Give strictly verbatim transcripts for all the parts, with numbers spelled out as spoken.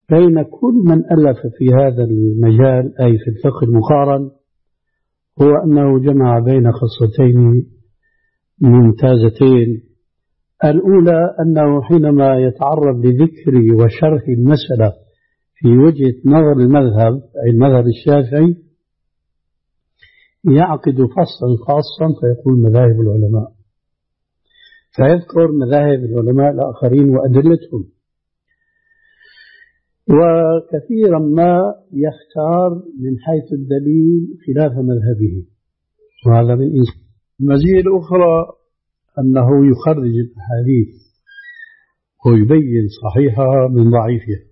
بين كل من ألف في هذا المجال أي في الفقه المقارن هو أنه جمع بين خصلتين ممتازتين. الأولى أنه حينما يتعرض لذكر وشرح المسألة في وجهة نظر المذهب أي المذهب الشافعي يعقد فصلا خاصا فيقول مذاهب العلماء، فيذكر مذاهب العلماء الآخرين وأدلتهم، وكثيرا ما يختار من حيث الدليل خلاف مذهبه، وهذا من إنسان. المزية الأخرى أنه يخرج الأحاديث ويبين صحيحها من ضعيفها.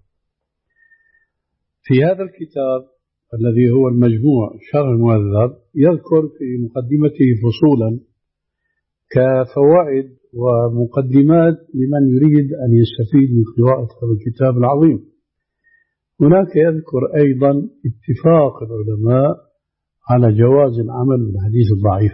في هذا الكتاب الذي هو المجموع شرح المهذب يذكر في مقدمته فصولا كفوائد ومقدمات لمن يريد أن يستفيد من قراءة هذا الكتاب العظيم. هناك يذكر أيضا اتفاق العلماء على جواز العمل بالحديث الضعيف.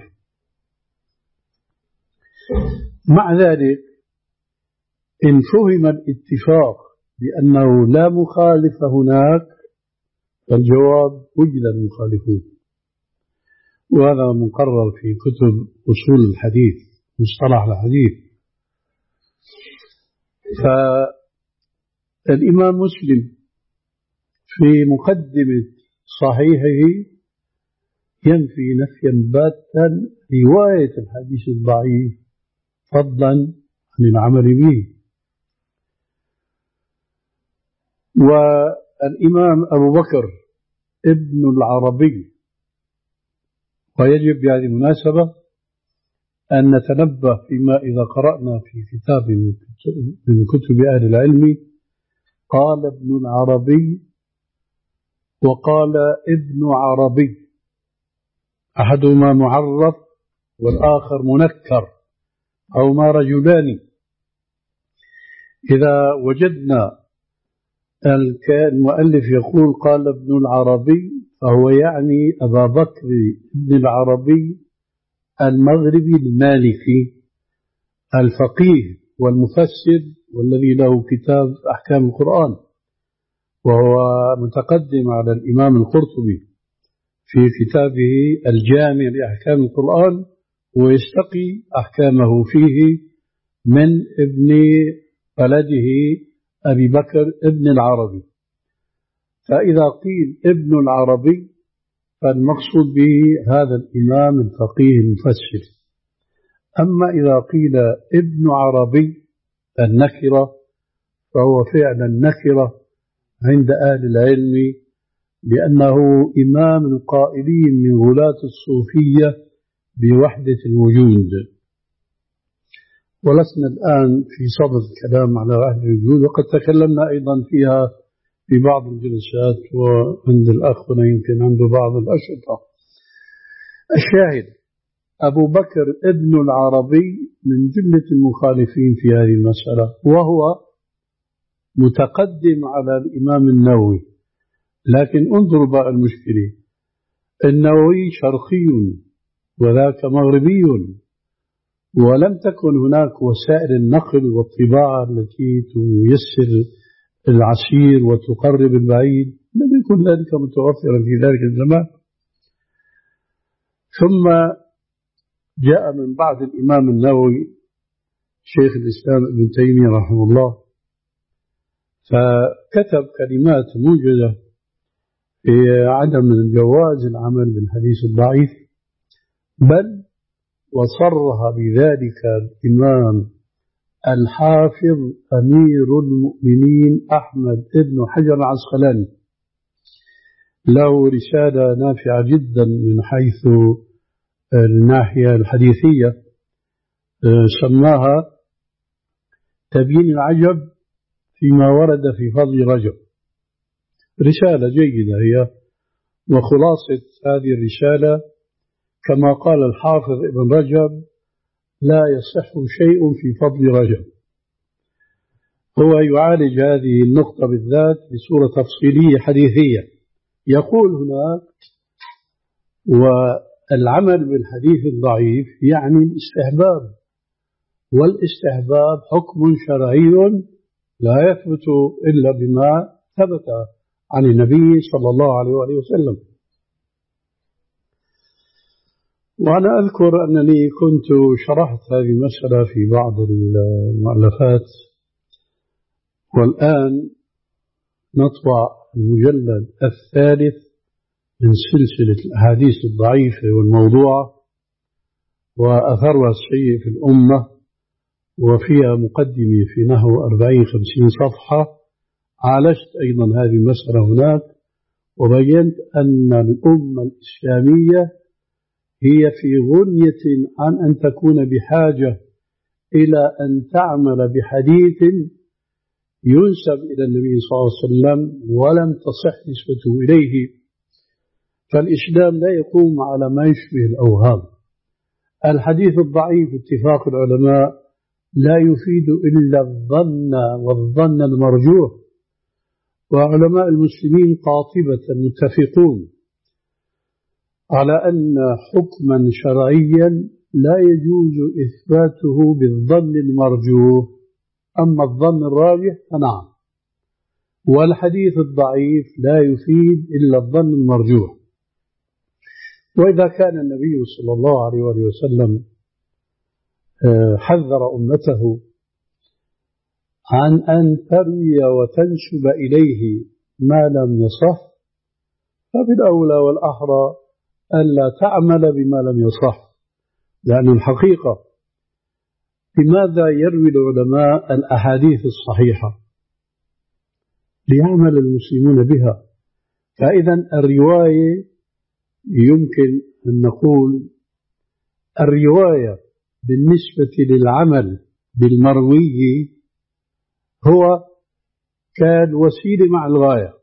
مع ذلك إن فهم الاتفاق بأنه لا مخالف هناك فالجواب وجد المخالفون، وهذا مقرر في كتب أصول الحديث مصطلح الحديث. فالإمام مسلم في مقدمة صحيحه ينفي نفيا باتا رواية الحديث الضعيف فضلا عن العمل به. والإمام أبو بكر ابن العربي، ويجب بهذه المناسبة أن نتنبه فيما إذا قرأنا في كتاب من كتب أهل العلم قال ابن العربي وقال ابن عربي، أحدهما معرف والآخر منكر أو ما رجلان. إذا وجدنا المؤلف يقول قال ابن العربي فهو يعني أبا بكر ابن العربي المغربي المالكي الفقيه والمفسر والذي له كتاب أحكام القرآن، وهو متقدم على الإمام القرطبي في كتابه الجامع لأحكام القرآن، ويستقي أحكامه فيه من ابن بلده أبي بكر ابن العربي. فإذا قيل ابن العربي فالمقصود به هذا الإمام الفقيه المفسر. أما إذا قيل ابن عربي النكرة فهو فعلا نكرة عند أهل العلم، لأنه إمام القائلين من غلاة الصوفية بوحدة الوجود. ولسنا الآن في صدد الكلام على وحدة الوجود، وقد تكلمنا أيضا فيها في بعض الجلسات، وعند الأخ يمكن عنده بعض الأشرطة. الشاهد أبو بكر ابن العربي من جملة المخالفين في هذه المسألة، وهو متقدم على الإمام النووي. لكن انظروا بقى المشكلة، النووي شرقي وذاك مغربي، ولم تكن هناك وسائل النقل والطباعة التي تيسر العسير وتقرب البعيد، لم يكن ذلك متوفرا في ذلك الزمان. ثم جاء من بعد الإمام النووي شيخ الإسلام ابن تيمية رحمه الله، فكتب كلمات موجزة في عدم جواز العمل بالحديث الضعيف، بل وصرح بذلك الإمام الحافظ أمير المؤمنين أحمد ابن حجر العسقلاني، له رسالة نافعة جدا من حيث الناحية الحديثية سماها تبيين العجب فيما ورد في فضل رجب. رسالة جيدة هي، وخلاصة هذه الرسالة كما قال الحافظ ابن رجب لا يصح شيء في فضل رجب. هو يعالج هذه النقطة بالذات بصورة تفصيلية حديثية. يقول هناك والعمل بالحديث الضعيف يعني الاستحباب، والاستحباب حكم شرعي لا يثبت إلا بما ثبت عن النبي صلى الله عليه وآله وسلم. وأنا أذكر أنني كنت شرحت هذه المسألة في بعض المؤلفات، والآن نطبع المجلد الثالث من سلسلة الأحاديث الضعيفة والموضوعة وأثرها السيء في الأمة، وفيها مقدمة في نحو أربعين خمسين صفحة. عالجت أيضا هذه المسألة هناك، وبينت أن الأمة الإسلامية هي في غنية عن أن تكون بحاجة إلى أن تعمل بحديث ينسب إلى النبي صلى الله عليه وسلم ولم تصح نسبته إليه. فالإسلام لا يقوم على ما يشبه الأوهام. الحديث الضعيف اتفاق العلماء لا يفيد إلا الظن والظن المرجوح، وعلماء المسلمين قاطبة متفقون على أن حكما شرعيا لا يجوز إثباته بالظن المرجوح، أما الظن الراجح فنعم. والحديث الضعيف لا يفيد إلا الظن المرجوح. وإذا كان النبي صلى الله عليه وسلم حذر أمته عن أن تروي وتنسب إليه ما لم يصح، فبالأولى والأحرى ألا تعمل بما لم يصح. لأن الحقيقة لماذا يروي العلماء الأحاديث الصحيحة؟ ليعمل المسلمون بها. فإذا الرواية يمكن أن نقول الرواية بالنسبة للعمل بالمروي هو كان وسيلة مع الغاية،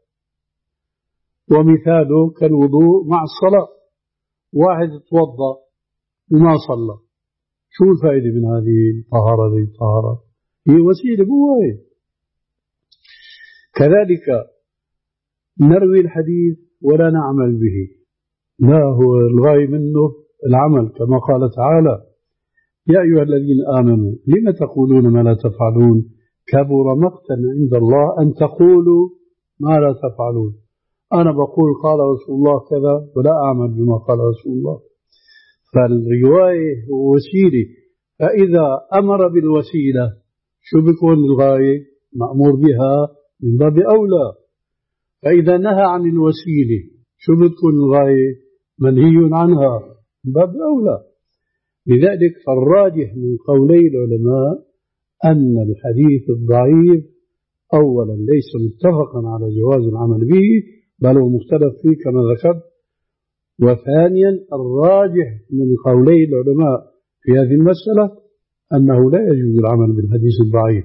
ومثاله كالوضوء مع الصلاة. واحد توضأ وما صلى، شو الفائدة من هذه الطهارة؟ هذه الطهارة هي وسيلة بواية. كذلك نروي الحديث ولا نعمل به، لا، هو الغاية منه العمل، كما قال تعالى: يا أيها الذين آمنوا لم تقولون ما لا تفعلون كبر مقتا عند الله أن تقولوا ما لا تفعلون. أنا بقول قال رسول الله كذا ولا أعمل بما قال رسول الله. فالرواية وسيلة، فإذا أمر بالوسيلة شو بيكون الغاية؟ مأمور بها من باب أولى. فإذا نهى عن الوسيلة شو بتكون الغاية؟ منهي عنها من باب أولى. لذلك فالراجح من قولي العلماء أن الحديث الضعيف أولا ليس متفقا على جواز العمل به، بل هو مختلف فيه كما ذكرت. وثانيا الراجح من قولي العلماء في هذه المسألة أنه لا يجوز العمل بالحديث الضعيف.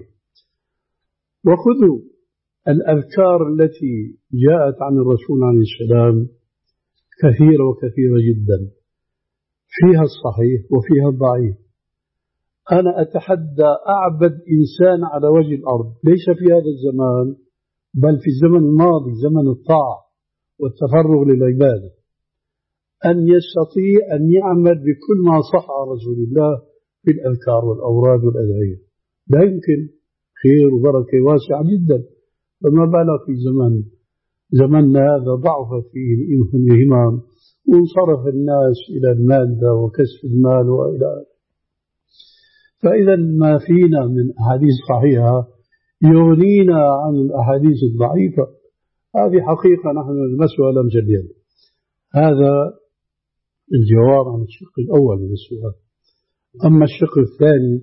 وخذوا الأذكار التي جاءت عن الرسول عليه السلام كثيرة وكثيرة جدا، فيها الصحيح وفيها الضعيف. أنا أتحدى أعبد إنسان على وجه الأرض، ليس في هذا الزمان بل في الزمن الماضي، زمن الطاعة والتفرغ للعبادة، أن يستطيع أن يعمل بكل ما صح عن رسول الله في الأذكار والأوراد والأدعية. لا يمكن، خير وبركة واسعة جدا. فما بالك في زمن زمننا هذا ضعف فيه الهمام وانصرف الناس إلى المادة وكسب المال وإلى آخره. فإذا ما فينا من أحاديث صحيحة يغنينا عن الأحاديث الضعيفة. هذه حقيقة نحن نلمسها لم جديد. هذا الجواب عن الشق الأول من السؤال. أما الشق الثاني،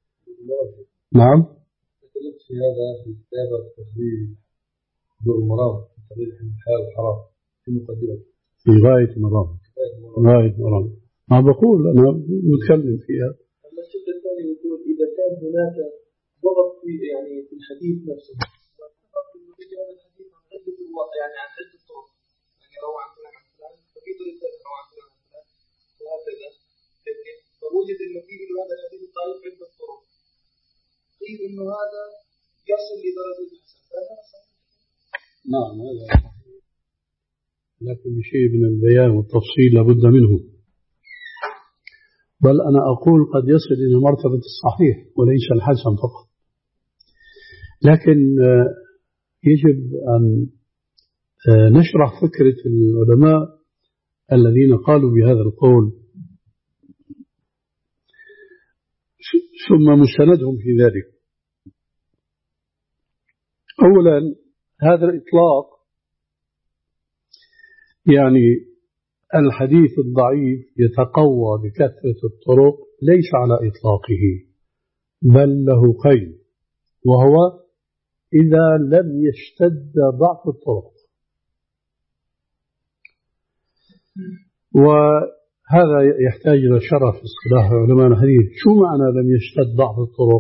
نعم، تكلمت في هذا في كتاب التخريج دور المرام في تخريج الحلال والحرام في مقدمة في غاية مرام غاية مرام ما بقول أنا متكلم فيها. أما الشق الثاني يقول إذا كان هناك ضغط في يعني في الحديث نفسه، واتفق إنه يجي هذا الحديث عن عدة يعني عن عدة طرق، يعني روى عن فلان عن فلان ففي طريق ثاني روى عن فلان عن فلان وهكذا، فوجد إنه في هذا الحديث الضعيف عدة طرق، قيل إنه هذا يصل لدرجة الحسن، فهذا صحيح. نعم هذا صحيح، لكن بشيء من البيان والتفصيل لابد منه. بل أنا أقول قد يصل إلى مرتبة الصحيح وليس الحسن فقط. لكن يجب أن نشرح فكرة العلماء الذين قالوا بهذا القول ثم مستندهم في ذلك. أولا هذا الإطلاق يعني الحديث الضعيف يتقوى بكثرة الطرق ليس على إطلاقه، بل له قيد، وهو إذا لم يشتد ضعف الطرق. وهذا يحتاج إلى شرح اصطلاح علماء الحديث. شو معنى لم يشتد ضعف الطرق؟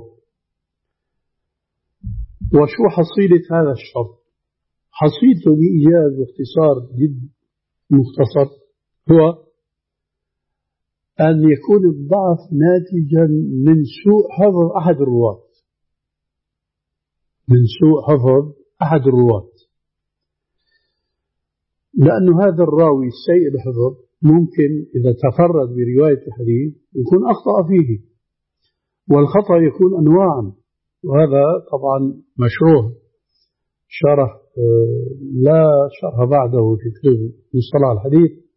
وشو حصيلة هذا الشرط؟ حصيلته بإيجاز واختصار جد مختصر هو أن يكون الضعف ناتجا من سوء حفظ أحد الرواة، من سوء حفظ أحد الرواة، لأن هذا الراوي السيء الحفظ ممكن إذا تفرد برواية الحديث يكون أخطأ فيه، والخطأ يكون أنواعا، وهذا طبعا مشروح شرح لا شرح بعده في كتب مصطلح الحديث.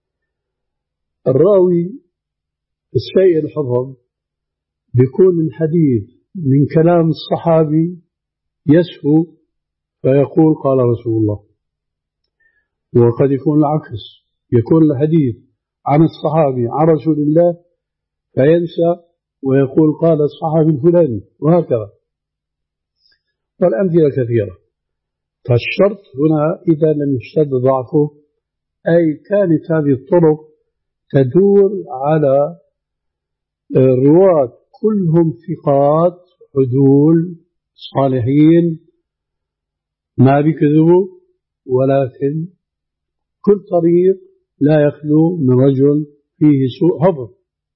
الراوي السيء الحفظ بيكون الحديث من كلام الصحابي يسهو فيقول قال رسول الله، وقد يكون العكس، يكون الحديث عن الصحابي عن رسول الله فينسى ويقول قال الصحابي الفلاني، وهكذا، والأمثلة كثيرة. فالشرط هنا إذا لم يشتد ضعفه، أي كانت هذه الطرق تدور على رواة كلهم ثقات عدول صالحين ما بكذبوا، ولكن كل طريق لا يخلو من رجل فيه سوء حفظ.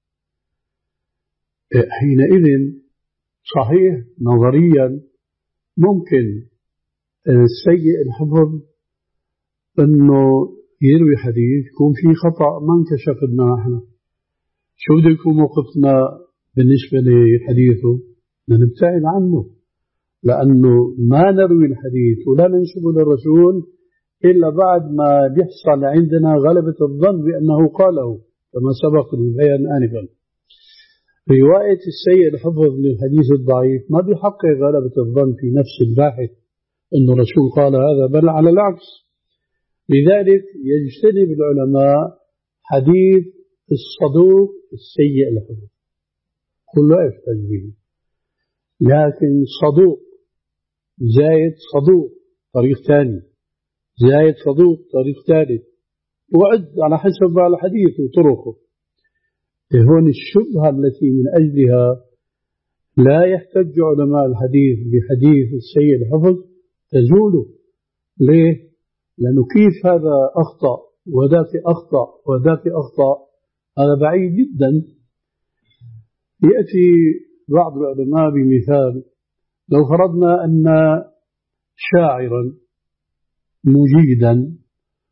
حينئذ صحيح نظريا ممكن السيء الحفظ أنه يروي حديث يكون فيه خطأ ما انكشف لنا احنا، شو بده يكون موقفنا بالنسبة لحديثه؟ نبتعد عنه، لأنه ما نروي الحديث ولا ننسبه للرسول إلا بعد ما بيحصل عندنا غلبة الظن بأنه قاله، كما سبق البيان آنفا. رواية السيء الحفظ للحديث الضعيف ما بيحقق غلبة الظن في نفس الباحث أن الرسول قال هذا، بل على العكس. لذلك يجتنب العلماء حديث الصدوق السيء الحفظ، كله يحتج به، لكن صدوق زايد صدوق طريق ثاني، زايد صدوق طريق ثالث، وعد على حسب الحديث وطرقه. هون الشبهة التي من أجلها لا يحتج علماء الحديث بحديث السيء الحفظ تزول. ليه؟ لأنه كيف هذا أخطأ وذاك أخطأ وذاك أخطأ، هذا بعيد جدا. يأتي بعض العلماء بمثال، لو فرضنا أن شاعرا مجيدا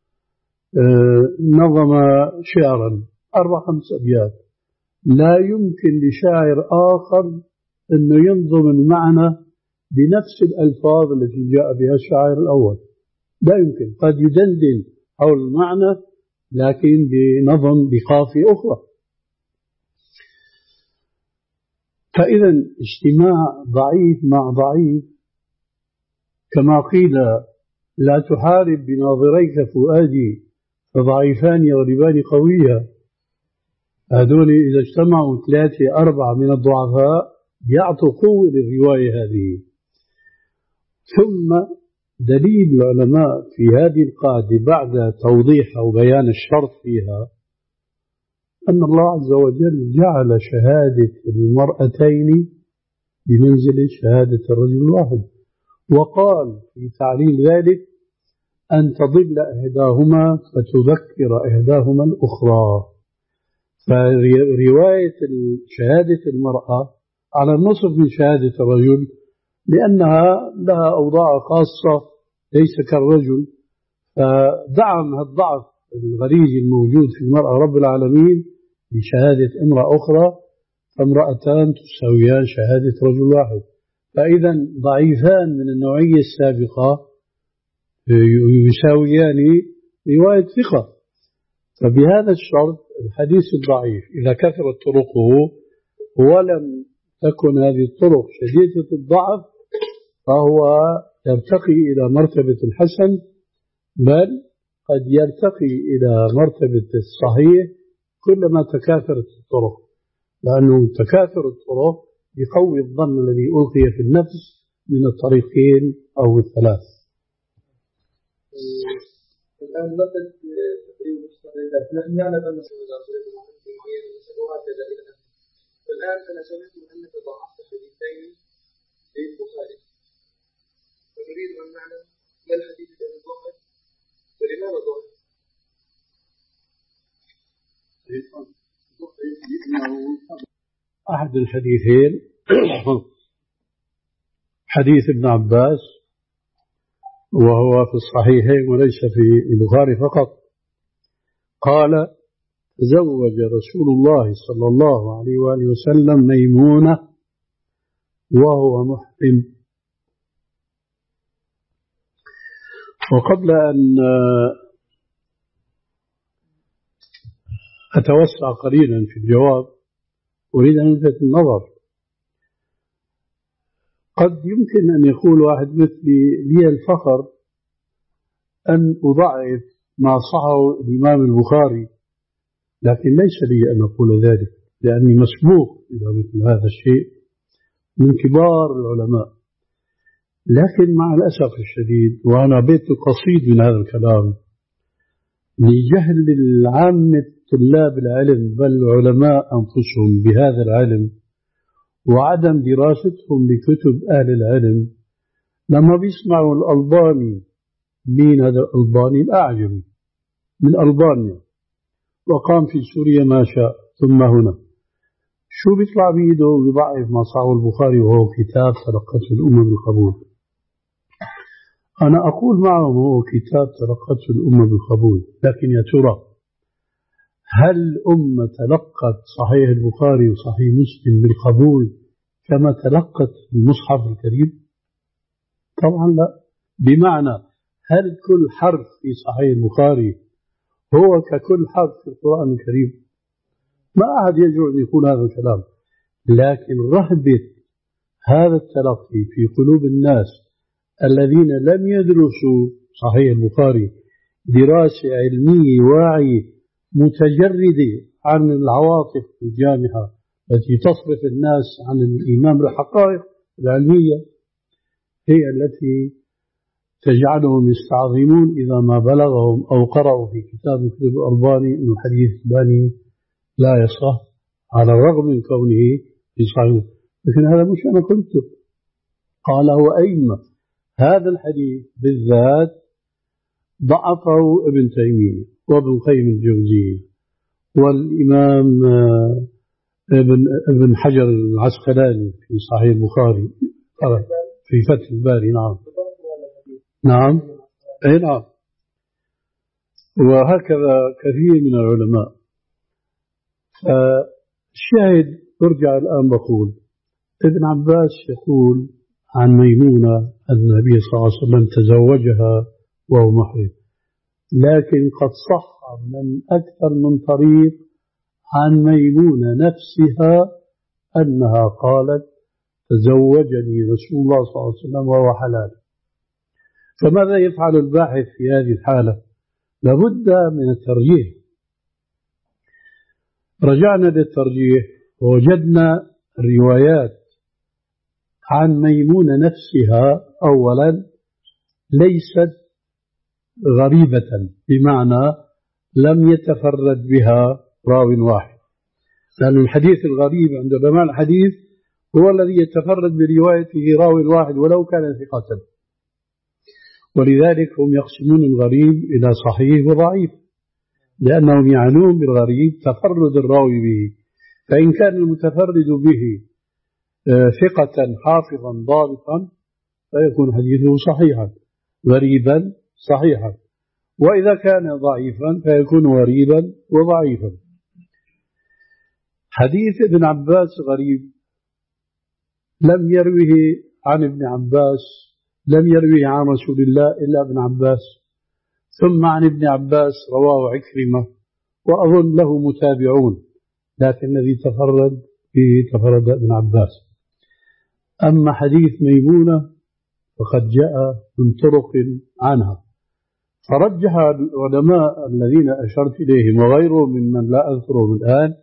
نظم شعرا أربع خمس أبيات، لا يمكن لشاعر آخر أنه ينظم المعنى بنفس الألفاظ التي جاء بها الشاعر الأول، لا يمكن. قد يدندن حول المعنى لكن بنظم بقافية أخرى. فإذا اجتماع ضعيف مع ضعيف، كما قيل لا تحارب بناظريك فؤادي فضعيفان يغلبان قوية، هذول إذا اجتمعوا ثلاثة أربعة من الضعفاء يعطوا قوة للرواية هذه. ثم دليل العلماء في هذه القاعدة بعد توضيح أو بيان الشرط فيها أن الله عز وجل جعل شهادة المرأتين بمنزل شهادة الرجل الواحد، وقال في تعليل ذلك أن تضل إحداهما فتذكر إحداهما الأخرى. فرواية شهادة المرأة على النصف من شهادة الرجل، لأنها لها أوضاع خاصة ليس كالرجل، فدعم الضعف الغريزي الموجود في المرأة رب العالمين بشهادة امرأة أخرى، فامرأتان تساويان شهادة رجل واحد. فإذا ضعيفان من النوعية السابقة يساويان رواية ثقة. فبهذا الشرط الحديث الضعيف إذا كثرت طرقه ولم تكن هذه الطرق شديدة الضعف فهو يرتقي إلى مرتبة الحسن، بل قد يرتقي إلى مرتبة الصحيح كلما تكاثرت الطرق، لأنه تكاثر الطرق يقوي الظن الذي ألقي في النفس من الطريقين أو الثلاث. الآن نقد تقريب المستندات، نحن نعلم أن سنة معينة وهكذا إلى الآن. الآن أنا سمعت أنك ضعفت حديثين في البخاري، ونريد أن نعلم ما الحديث الذي ضعف ولماذا ضعف؟ أحد الحديثين حديث ابن عباس، وهو في الصحيحين وليس في البخاري فقط. قال: تزوج رسول الله صلى الله عليه وآله وسلم ميمونة وهو محرم. وقبل أن أتوسع قليلا في الجواب أريد أن ألفت النظر. قد يمكن أن يقول واحد مثلي: لي الفخر أن أضعف ما صحه الإمام البخاري، لكن ليس لي أن أقول ذلك، لأني مسبوق إلى مثل هذا الشيء من كبار العلماء. لكن مع الأسف الشديد، وأنا بيت قصيد من هذا الكلام، لجهل العامة طلاب العلم بل العلماء أنفسهم بهذا العلم وعدم دراستهم لكتب أهل العلم، لما بيسمعوا الألباني، مين هذا الألباني؟ الأعجمي من ألبانيا، وقام في سوريا ما شاء ثم هنا، شو بيطلع بيده ويضعف ما صحه البخاري وهو كتاب تلقته الأمة بالقبول. أنا أقول معهم هو كتاب تلقته الأمة بالقبول، لكن يا ترى هل الأمة تلقت صحيح البخاري وصحيح مسلم بالقبول كما تلقت المصحف الكريم؟ طبعا لا. بمعنى هل كل حرف في صحيح البخاري هو ككل حرف في القرآن الكريم؟ ما أحد يجرؤ أن يقول هذا الكلام. لكن رهبة هذا التلقي في قلوب الناس الذين لم يدرسوا صحيح البخاري دراسة علمية واعية متجردة عن العواطف الجامحة التي تصرف الناس عن الإيمان بالحقائق العلمية، هي التي تجعلهم يستعظمون إذا ما بلغهم أو قرأوا في كتاب كتب الألباني أن حديث الألباني لا يصح على الرغم من كونه في صحيح. لكن هذا مش أنا قلته، قال هو أئمة هذا الحديث بالذات ضعفه ابن تيمية وابن قيم الجوزية والإمام ابن ابن حجر العسقلاني في صحيح البخاري في فتح الباري. نعم نعم أي نعم. وهكذا كثير من العلماء. فالشاهد ارجع الآن بقول ابن عباس يقول عن ميمونة أن النبي صلى الله عليه وسلم تزوجها وهو محرم، لكن قد صح من أكثر من طريق عن ميمونة نفسها أنها قالت تزوجني رسول الله صلى الله عليه وسلم وهو حلال. فماذا يفعل الباحث في هذه الحالة؟ لابد من الترجيح. رجعنا للترجيح ووجدنا الروايات عن ميمونة نفسها أولا ليست غريبة، بمعنى لم يتفرد بها راو واحد، لأن الحديث الغريب عند علماء الحديث هو الذي يتفرد بروايته راو واحد ولو كان ثقة، ولذلك هم يقسمون الغريب إلى صحيح وضعيف، لأنهم يعنون بالغريب تفرد الراوي به، فإن كان المتفرد به ثقة حافظا ضابطا فيكون حديثه صحيحا، غريبا صحيحا، وإذا كان ضعيفا فيكون غريبا وضعيفا. حديث ابن عباس غريب لم يروه عن ابن عباس لم يروي عن رسول الله إلا ابن عباس، ثم عن ابن عباس رواه عكرمة، وأظن له متابعون، لكن الذي تفرد به تفرد ابن عباس. أما حديث ميمونة فقد جاء من طرق عنها، فرجح العلماء الذين أشرت إليهم وغيرهم ممن لا أذكرهم الآن،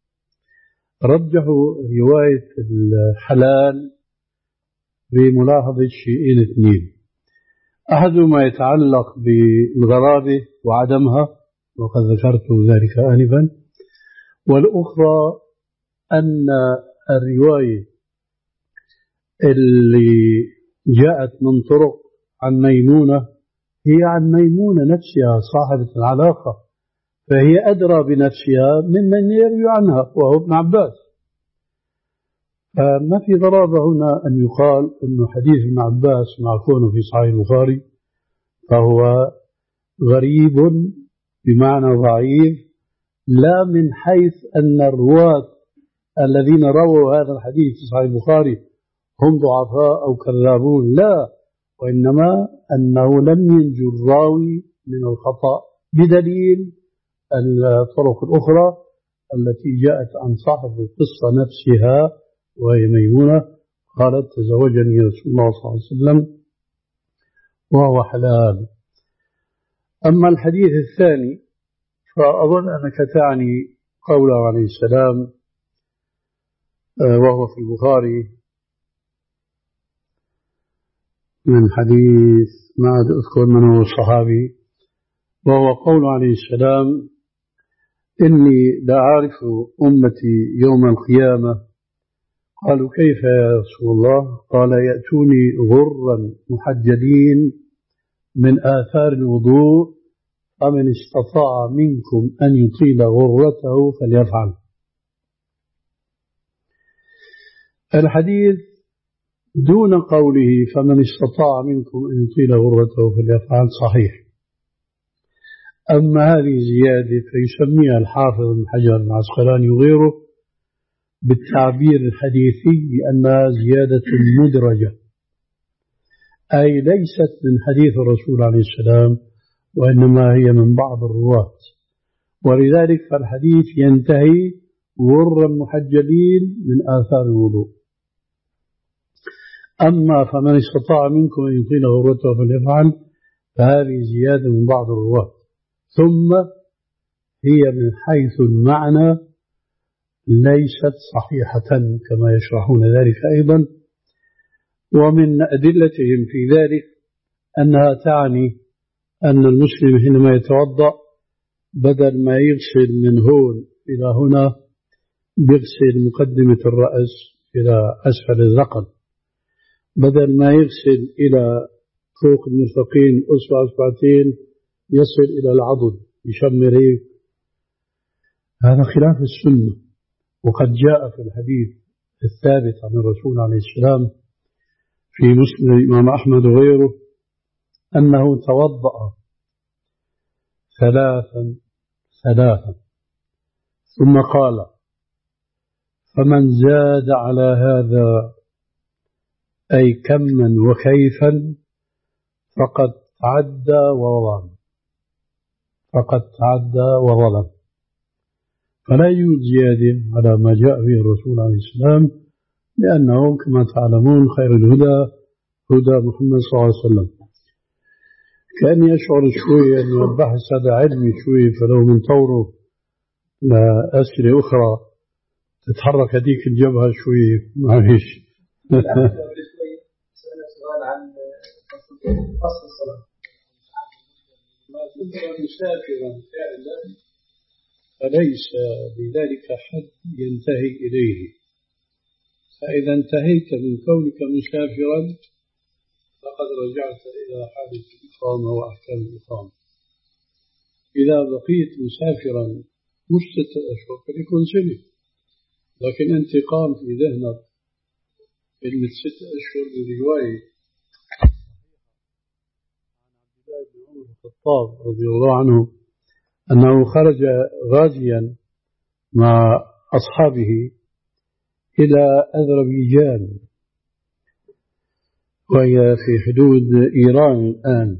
رجحوا رواية الحلال بملاحظة شيئين اثنين: أحدهما يتعلق بالغرابة وعدمها، وقد ذكرت ذلك آنفا، والأخرى أن الرواية اللي جاءت من طرق عن ميمونة هي عن ميمونة نفسها صاحبة العلاقة، فهي أدرى بنفسها ممن يروي عنها وهو ابن عباس. فما في ضرابة هنا أن يقال أن حديث ابن عباس مع كونه في صحيح البخاري فهو غريب بمعنى ضعيف، لا من حيث أن الرواة الذين رووا هذا الحديث في صحيح البخاري هم ضعفاء أو كذابون، لا، وإنما أنه لم ينجو الراوي من الخطأ بدليل الطرق الأخرى التي جاءت عن صاحب القصة نفسها، وهي ميمونة قالت: تزوجني رسول الله صلى الله عليه وسلم وهو حلال. أما الحديث الثاني فأظن أنك تعني قوله عليه السلام وهو في البخاري من حديث ما أذكر من هو الصحابي، وهو قول عليه السلام: إني لا أعرف أمتي يوم القيامة. قالوا: كيف يا رسول الله؟ قال: يأتوني غرا محجلين من آثار الوضوء، فمن استطاع منكم أن يطيل غرته فليفعل. الحديث دون قوله فمن استطاع منكم أن يطيل غرته فليفعل صحيح، أما هذه زيادة فيسميها الحافظ بن حجر العسقلاني وغيره بالتعبير الحديثي بأنها زيادة مدرجة، أي ليست من حديث الرسول عليه السلام، وإنما هي من بعض الرواة، ولذلك فالحديث ينتهي غرا محجلين من آثار الوضوء. أما فمن استطاع منكم أن يطيل غرته فليفعل فهذه زيادة من بعض الرواة، ثم هي من حيث المعنى ليست صحيحة كما يشرحون ذلك أيضا. ومن أدلتهم في ذلك أنها تعني أن المسلم حينما يتوضأ بدل ما يغسل من هون إلى هنا يغسل مقدمة الرأس إلى أسفل الذقن، بدل ما يغسل إلى فوق المرفقين أسبوع أسبوعتين يصل إلى العضد يشمره. هذا خلاف السنة، وقد جاء في الحديث الثابت عن الرسول عليه السلام في مسلم الإمام أحمد وغيره أنه توضأ ثلاثا ثلاثا ثم قال: فمن زاد على هذا أي كما وكيفا فقد تعدى وظلم، فقد تعدى وظلم. فلا يوجد زيادة على ما جاء به الرسول عليه السلام، لأنه كما تعلمون خير الهدى هدى محمد صلى الله عليه وسلم. كأني أشعر شوي أن البحث هذا علمي شوي، فلو من طوره لأسئلة أخرى تتحرك هذيك الجبهة شوي معلش. سؤال عن فصل الصلاة. ما كنت مسافرا فعلا فليس بذلك حد ينتهي إليه، فإذا انتهيت من كونك مسافرا فقد رجعت إلى حالة الإقامة وأحكام الإقامة. إذا بقيت مسافرا مش ستة أشهر فليكون سنة، لكن أنت قام في ذهنك كلمة ستة أشهر برواية عن عبد الله بن عمر الخطاب رضي الله عنه أنه خرج غازيا مع أصحابه إلى أذربيجان، وهي في حدود إيران الآن،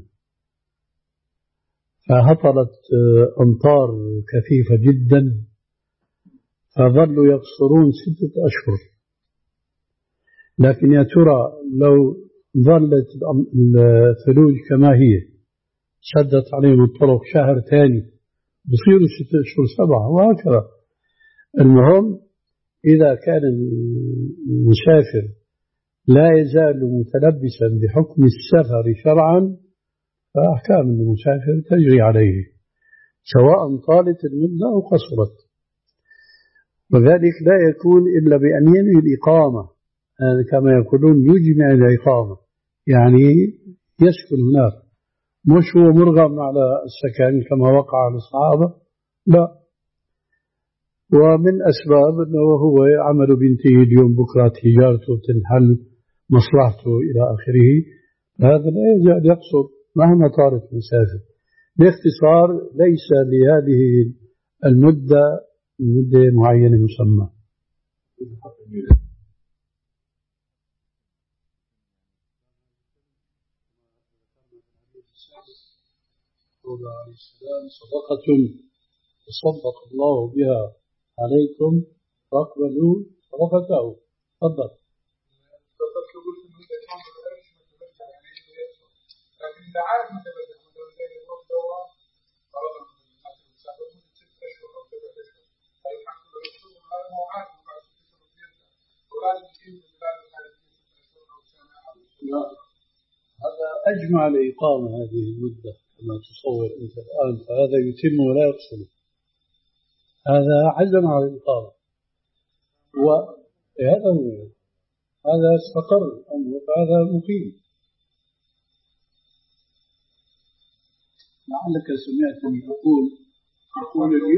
فهطلت أمطار كثيفة جدا، فظلوا يقصرون ستة أشهر. لكن يا ترى لو ظلت الثلوج كما هي شدت عليهم الطرق شهر ثاني بصيروا ستة أشهر سبعة وهكذا. المهم إذا كان المسافر لا يزال متلبسا بحكم السفر شرعا فأحكام المسافر تجري عليه سواء طالت المدة أو قصرت، وذلك لا يكون إلا بأن ينوي الإقامة، كما يقولون يجمع الإقامة، يعني يسكن هناك، مش هو مرغم على السكن كما وقع على الصحابة، لا. ومن أسباب أنه هو عمل بنته اليوم بكرة تجارته تنحل مصلحته إلى آخره، هذا لا يزال يقصر مهما طالت المسافة. باختصار ليس لهذه المدة مدة معينة مسمى. صدقة تصدق الله بها عليكم فاقبلوا صدقته. تفضل. لا، هذا أجمع لإقامة هذه المدة كما تصور أنت الآن، فهذا يتم ولا يقصر، هذا عزم على الإقامة، وهذا هو هذا استقر الأمر فهذا مقيم. لعلك سمعتني أقول أقول لي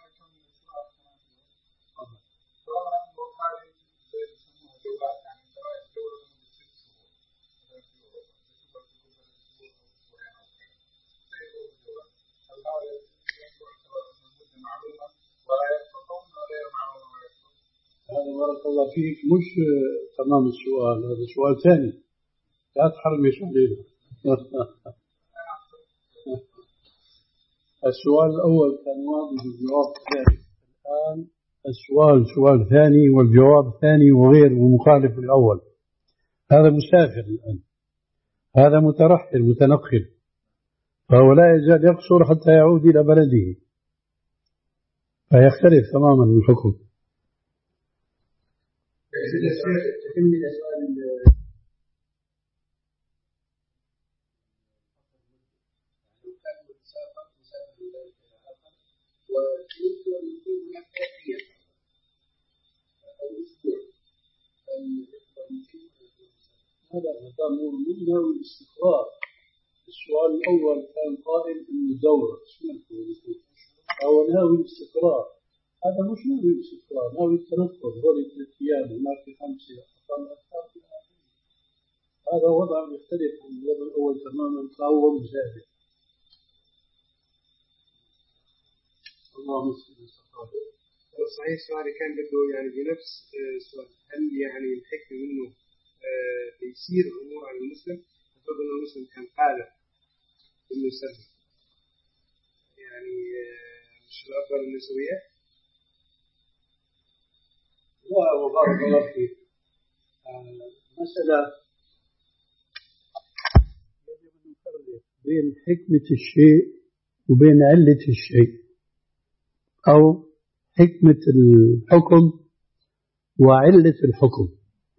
هذا بارك الله فيك مش تمام السؤال، هذا سؤال ثاني لا تحرمش علينا. السؤال الأول كان واضح والجواب ثاني، الآن السؤال سؤال ثاني والجواب ثاني وغير ومخالف للأول. هذا مسافر الآن، هذا مترحل متنقل، فهو لا يزال يقصر حتى يعود إلى بلده، فيختلف تماما الحكم. هذا أمر من نوع الاستقرار. السؤال الأول كان قائل إنه دورة أو ناوي الاستقرار، هذا مش ناوي الاستقرار، ناوي التنقل، ولي ثلاث أيام هناك في خمسة أقل أكثر، هذا وضع يختلف عن الوضع الأول تماما، فهو مسافر. الله مسلم استقرار. صحيح سؤالي كان بده يعني بنفس السؤال، هل يعني الحكمة منه تيسير الأمور على المسلم؟ أفضل أن المسلم كان قال إنه يسلم، يعني مش الأفضل إنه يسويه؟ لا وبارك الله فيك. مسألة يجب أن نفرق بين حكمة الشيء وبين علة الشيء، أو حكمة الحكم وعلة الحكم.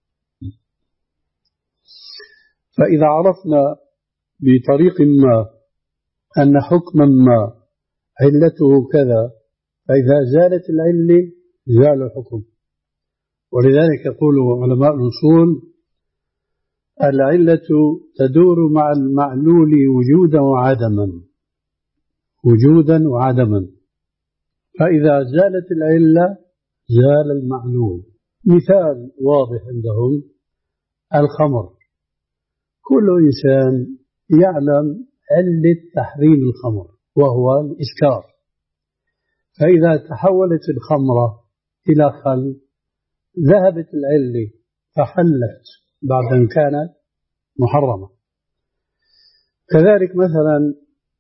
فإذا عرفنا بطريق ما أن حكما ما علته كذا، فإذا زالت العلة زال الحكم. ولذلك يقول علماء الأصول العلة تدور مع المعلول وجودا وعدما، وجودا وعدما، فإذا زالت العلة زال المعلول. مثال واضح عندهم الخمر، كل إنسان يعلم علة تحريم الخمر وهو الإسكار، فإذا تحولت الخمرة إلى خل ذهبت العلة فحلت بعد أن كانت محرمة. كذلك مثلا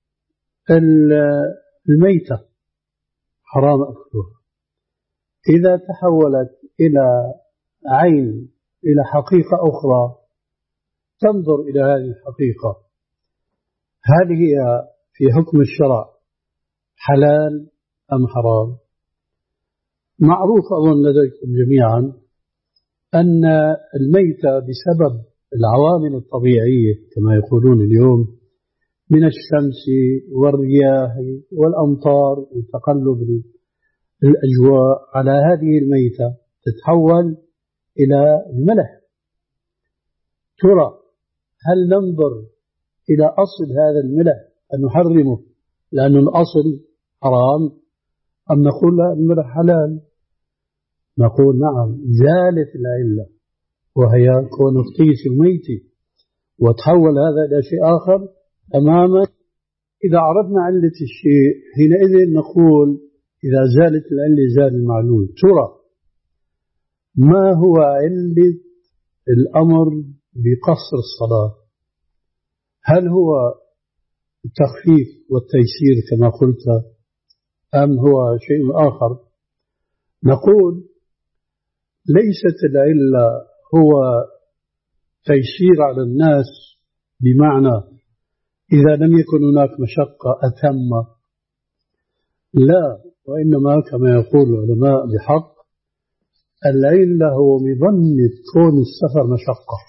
الميتة حرام أكلها إذا تحولت إلى عين إلى حقيقة أخرى تنظر إلى هذه الحقيقة هل هي في حكم الشرع حلال أم حرام. معروف أظن لديكم جميعا أن الميتة بسبب العوامل الطبيعية كما يقولون اليوم من الشمس والرياح والأمطار وتقلب الأجواء على هذه الميتة تتحول إلى الملح. ترى هل ننظر إلى أصل هذا الملح أن نحرمه لأن الأصل حرام أم نقول لا الملح حلال؟ نقول نعم زالت العلة وهي كون اغتيس الميت وتحول هذا إلى شيء آخر تماما. إذا عرفنا علة الشيء حينئذ نقول إذا زالت العلة زال المعلول. ترى ما هو علة الأمر بقصر الصلاة؟ هل هو التخفيف والتيسير كما قلت أم هو شيء آخر؟ نقول ليست العلة هو تيسير على الناس بمعنى إذا لم يكن هناك مشقة أتم، لا، وإنما كما يقول العلماء بحق العلة هو مظنة كون السفر مشقة،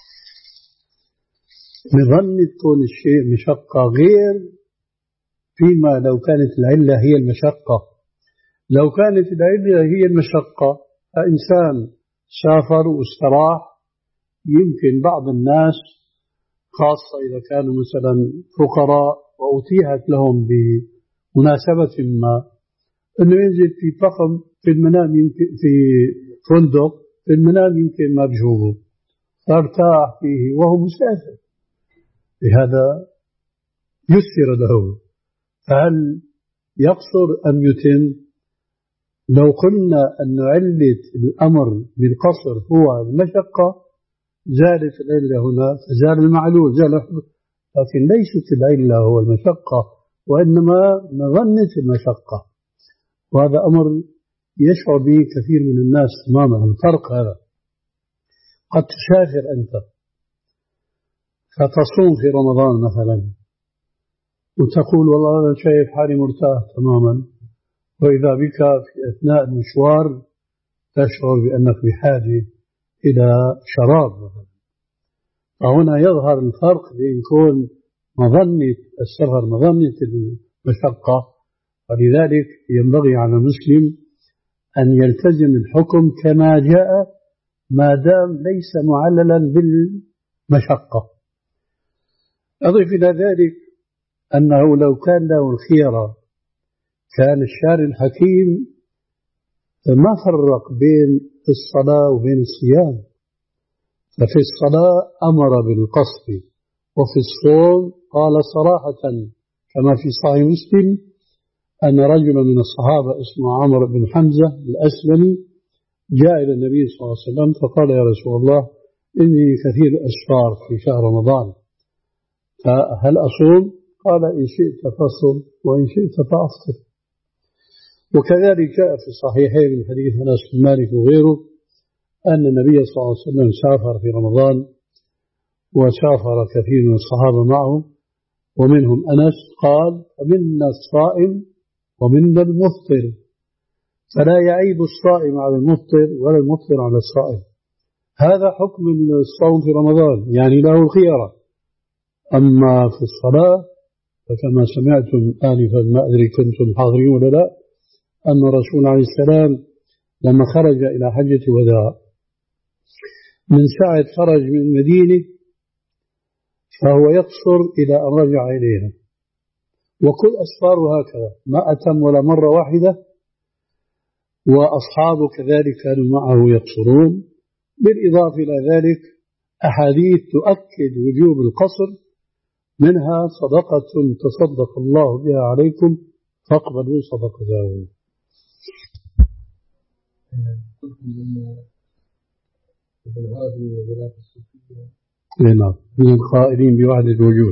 مظنة كون الشيء مشقة غير فيما لو كانت العلة هي المشقة. لو كانت العلة هي المشقة إنسان سافر واستراح يمكن بعض الناس خاصة إذا كانوا مثلا فقراء وأتيحت لهم بمناسبة ما أنه ينزل في طقم في المنام يمكن في فندق في المنام يمكن ما بجوبه فارتاح فيه وهو مسافر لهذا يسر له. فهل يقصر أم يتم؟ لو قلنا أن علة الأمر بالقصر هو المشقة زالت العلة هنا فزال المعلول زال، لكن ليست العلة هو المشقة وإنما مظنة المشقة. وهذا أمر يشعر به كثير من الناس تماما الفرق هذا. قد تسافر أنت فتصوم في رمضان مثلا وتقول والله أنا شايف حالي مرتاح تماما، وإذا بك في أثناء المشوار تشعر بأنك بحاجة إلى شراب مثلا. فهنا يظهر الفرق بين كون مظنة السفر مظنة المشقة، ولذلك ينبغي على المسلم أن يلتزم الحكم كما جاء ما دام ليس معللا بالمشقة. أضيف إلى ذلك أنه لو كان له الخيرة كان الشارع الحكيم ما فرق بين الصلاة وبين الصيام، ففي الصلاة أمر بالقصد وفي الصوم قال صراحة كما في صحيح مسلم أن رجلا من الصحابة اسمه عمرو بن حمزة الأسلمي جاء إلى النبي صلى الله عليه وسلم فقال يا رسول الله إني كثير الأسفار في شهر رمضان فهل أصوم؟ قال إن شئت فصم وإن شئت فأفطر. وكذلك جاء في الصحيحين من حديث أنس بن مالك وغيره أن النبي صلى الله عليه وسلم سافر في رمضان وسافر كثير من الصحابة معه ومنهم أنس قال فمنا الصائم ومنا المفطر، فلا يعيب الصائم على المفطر ولا المفطر على الصائم. هذا حكم الصوم في رمضان يعني له الخيار. أما في الصلاة فكما سمعتم آنفا ما أدري كنتم حاضرين ولا لا أن الرسول عليه السلام لما خرج إلى حجة الوداع من ساعة خرج من المدينة فهو يقصر إلى أن رجع إليها، وكل أسفاره هكذا ما أتم ولا مرة واحدة، وأصحابه كذلك كانوا معه يقصرون. بالإضافة إلى ذلك أحاديث تؤكد وجوب القصر منها صدقة تصدق الله بها عليكم فاقبلوا صدقته. قلتم أن ابن العربي وولاة الصوفية نعم من القائلين بوحدة الوجود.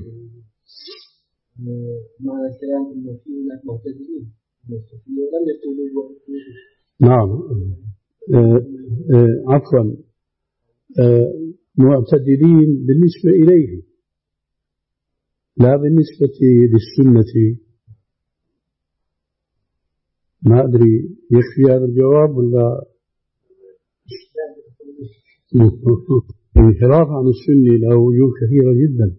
معنى الكلام أنه في هناك معتزلين لم يقولوا بوحدة الوجود. نعم آه آه عفوا آه معتدلين بالنسبة إليه لا بالنسبة للسنة. ما أدري يكفي هذا الجواب ولا انحراف عن السنة له وجوه كثيرة جدا.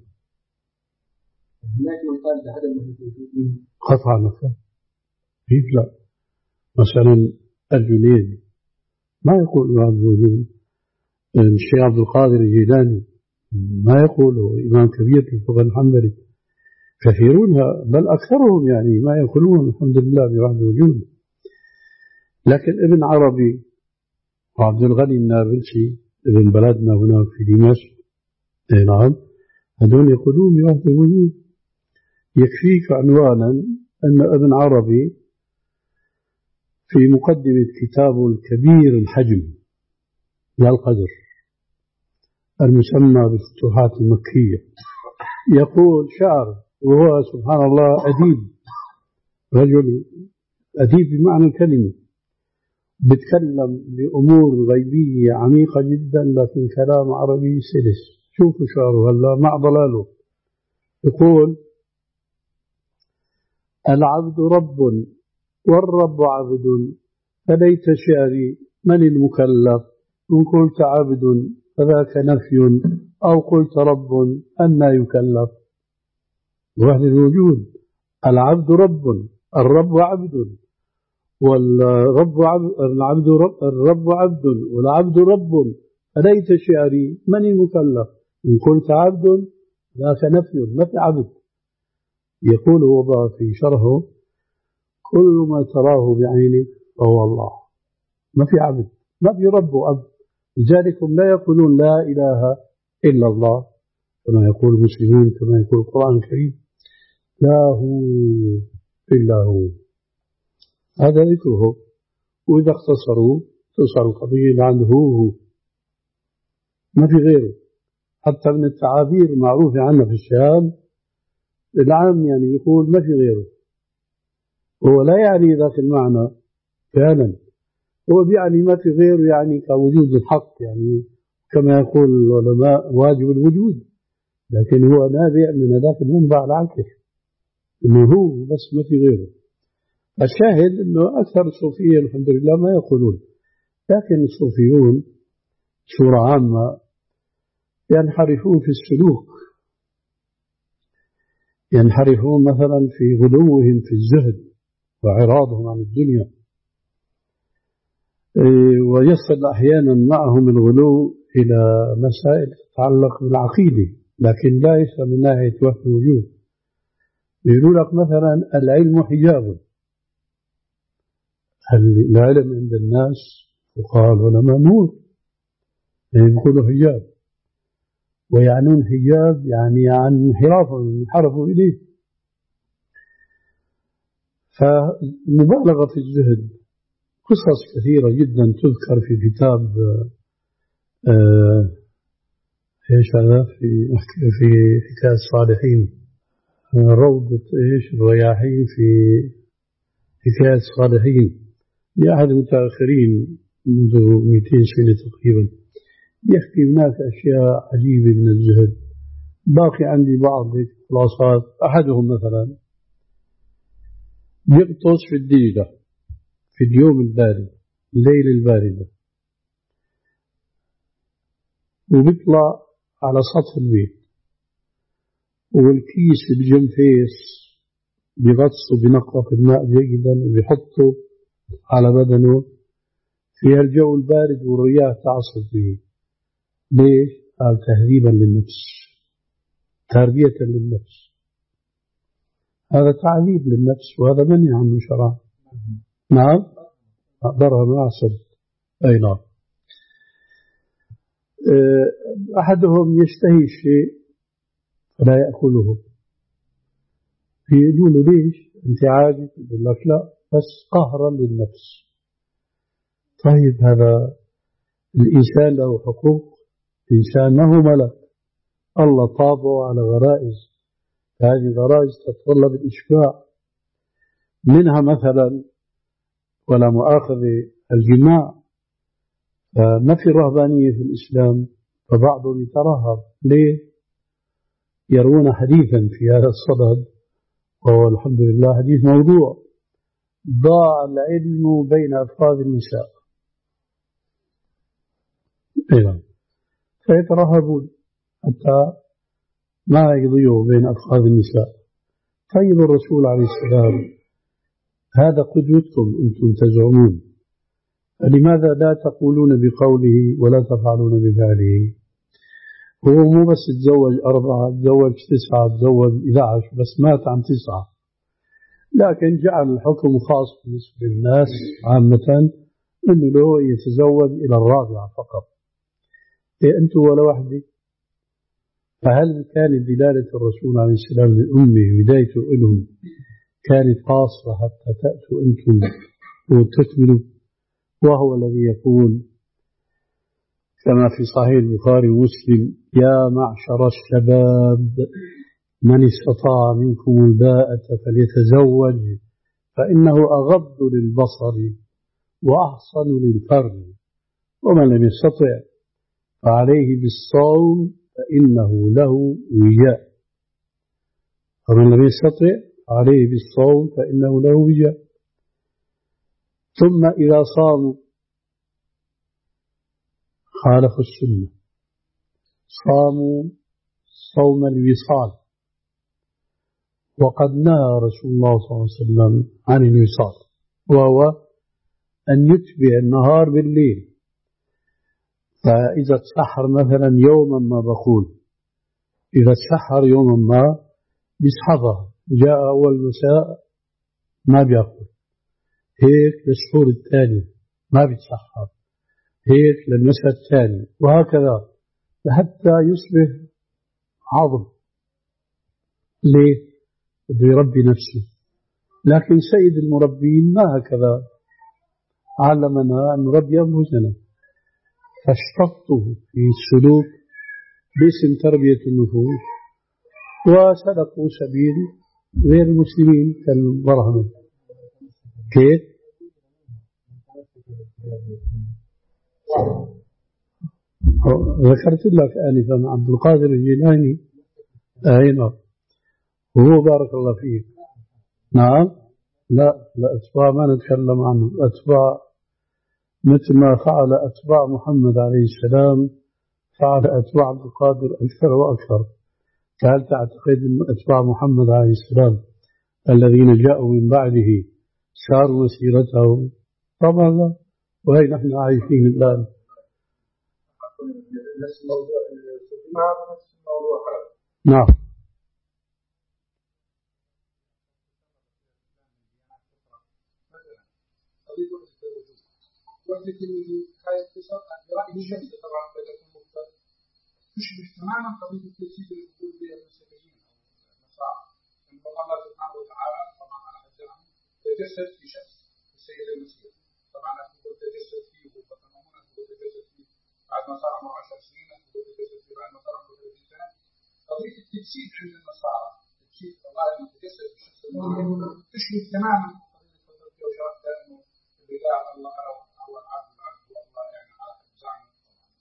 هناك من قال بعدم الوجود قطعا مثلا كيف لا؟ مثلا الجنيد ما يقول بعد الوجود. الشيخ عبد القادر الجيلاني ما يقوله إمام كبير في الفقه الحنبلي. كثيرون بل أكثرهم يعني ما يقولون الحمد لله بوحدة الوجود. لكن ابن عربي وعبد الغني النابلسي ابن بلدنا هنا في دمشق نعم هذول يقولون بوحدة الوجود. يكفيك عنوانا أن ابن عربي في مقدمة كتابه الكبير الحجم يا القدر المسمى بالفتوحات المكية يقول شعر وهو سبحان الله أديب رجل أديب بمعنى الكلمة بتكلم لأمور غيبية عميقة جدا لكن كلام عربي سلس. شوفوا شعره هلا مع ضلاله يقول العبد رب والرب عبد فليت شعري من المكلف إن قلت عبد فذاك نفي أو قلت رب أنى يكلف. وحدة الوجود العبد رب الرب عبد والرب عبد العبد رب الرب عبد والعبد رب فليت شعري من المكلف إن قلت عبد ذاك نفي ما في عبد. يقول هو في شرحه كل ما تراه بعينك فهو الله ما في عبد ما في رب وعبد. لذلك هم لا يقولون لا إله إلا الله كما يقول المسلمون كما يقول القرآن الكريم لا هو إلا هو. هذا ذكره. وإذا اختصروا تصار القضية عنده هو ما في غيره. حتى من التعابير المعروفة عنا في الشام العام يعني يقول ما في غيره. هو لا يعني ذاك المعنى فعلا هو بيعني ما في غيره يعني كوجود الحق يعني كما يقول العلماء واجب الوجود لكن هو نابع من ذاك المنبع العكس إنه هو بس ما في غيره. الشاهد إنه أكثر الصوفية الحمد لله ما يقولون. لكن الصوفيون صورة عامة ينحرفون في السلوك ينحرفون مثلا في غلوهم في الزهد وعراضهم عن الدنيا ويصل أحيانا معهم الغلو إلى مسائل تتعلق بالعقيدة لكن ليس من ناحية وحدة الوجود. يقول لك مثلا العلم حجاب. العلم عند الناس وقال العلماء نور يعني يقولوا حجاب ويعنون حجاب يعني عن انحرافهم انحرفوا إليه. فمبالغة في الزهد قصص كثيرة جدا تذكر في كتاب آه ايش هذا في في حكاية الصالحين روضة ايش الرياحين في حكاية الصالحين لأحد المتأخرين منذ مئتين سنة تقريبا يحكي هناك أشياء عجيبة من الزهد. باقي عندي بعض خلاصات. أحدهم مثلا يغطس في الدجلة في اليوم البارد الليل الباردة وبيطلع على سطح البيت والكيس الجنفيس بيغطسه بنقط الماء جيدا وبيحطه على بدنه في الجو البارد والرياح تعصف به. ليش؟ قال تهذيبا للنفس تربية للنفس. هذا تعذيب للنفس وهذا منهي عنه شرعا. نعم ضرر معصد أي نعم. أحدهم يشتهي الشيء فلا يأكله يقولوا ليش أنت عاجز يقول لك لا بس قهرا للنفس. طيب هذا الإنسان له حقوق. الإنسان ما هو ملك الله طابوا على غرائز، هذه غرائز تتطلب الإشباع، منها مثلا ولا مؤاخذة الجماع، فما في رهبانية في الإسلام، فبعضهم يترهب. ليه؟ يرون حديثا في هذا الصدد وهو الحمد لله حديث موضوع: ضاع العلم بين أفخاذ النساء. إيه. فيترهبون حتى ما يضيعوا بين أفخاذ النساء. طيب الرسول عليه السلام هذا قدوتكم أنتم تزعمون، فلماذا لا تقولون بقوله ولا تفعلون بفعله؟ هو مو بس تزوج أربعة، تزوج تسعة، تزوج إحدى عشر، بس مات عن تسعة، لكن جعل الحكم خاص بالنسبة للناس عامة أنه له يتزوج إلى الرابعة فقط. إيه أنتم ولا وحدي؟ فهل كانت دلالة الرسول عليه السلام لأمه بدايته إلهم كانت خاصة حتى تأتوا أنتم وتكملوا؟ وهو الذي يقول كما في صحيح البخاري ومسلم: يا معشر الشباب من استطاع منكم الباءة فليتزوج فإنه أغض للبصر وأحصن للفرج، ومن لم يستطع فعليه بالصوم فإنه له وجاء. ومن لم يستطع عليه بالصوم فإنه له وجاء. ثم إذا صاموا خالفوا السنة، صاموا صوم الوصال، وقد نهى رسول الله صلى الله عليه وسلم عن الوصال، وهو أن يتبع النهار بالليل. فإذا تسحر مثلا يوما ما، بقول إذا تسحر يوما ما بيسحبها، جاء أول مساء ما بيأكل، هيك للشهور الثاني ما بيتسحر، هيك للمساء الثاني، وهكذا حتى يصبح عظم. ليه؟ بده يربي نفسه. لكن سيد المربين ما هكذا، علمنا أن نربي أنفسنا، فاشتطوا في السلوك باسم تربية النفوس وسلكوا سبيل غير المسلمين كالبرهمة. كيف؟ ذكرت لك آنفا عبد القادر الجيلاني، أين هو بارك الله فيه. نعم، لا لا أتباع ما نتكلم عنه، أتباع مثل ما فعل أتباع محمد عليه السلام فعل أتباع عبد القادر أكثر وأكثر. هل تعتقد أن أتباع محمد عليه السلام الذين جاءوا من بعده ساروا مسيرته؟ طبعا لا. وهي نحن عايشين الآن. نعم. وحدة الوجود هاي اتصال برأي الشمس طبعا فتكون مختلف تشبه تماما قضية التجسيد الوجود بين المسلمين أو النصارى. إن الله سبحانه وتعالى طبعا على حد زعمه تجسد في شخص السيد المسيح. طبعا نقول تجسد فيه وفتنمون نقول تجسد فيه بعد ما صار عمره عشر سنين، نقول تجسد فيه بعد ما صار عمره ثلاثين سنة. قضية التجسيد عند النصارى تجسيد الله أنه تجسد في شخص المسيح تشبه تماما قضية التوحيد وشرط أنه الإله الله هو العبد العبد والله يعني على حد زعمه.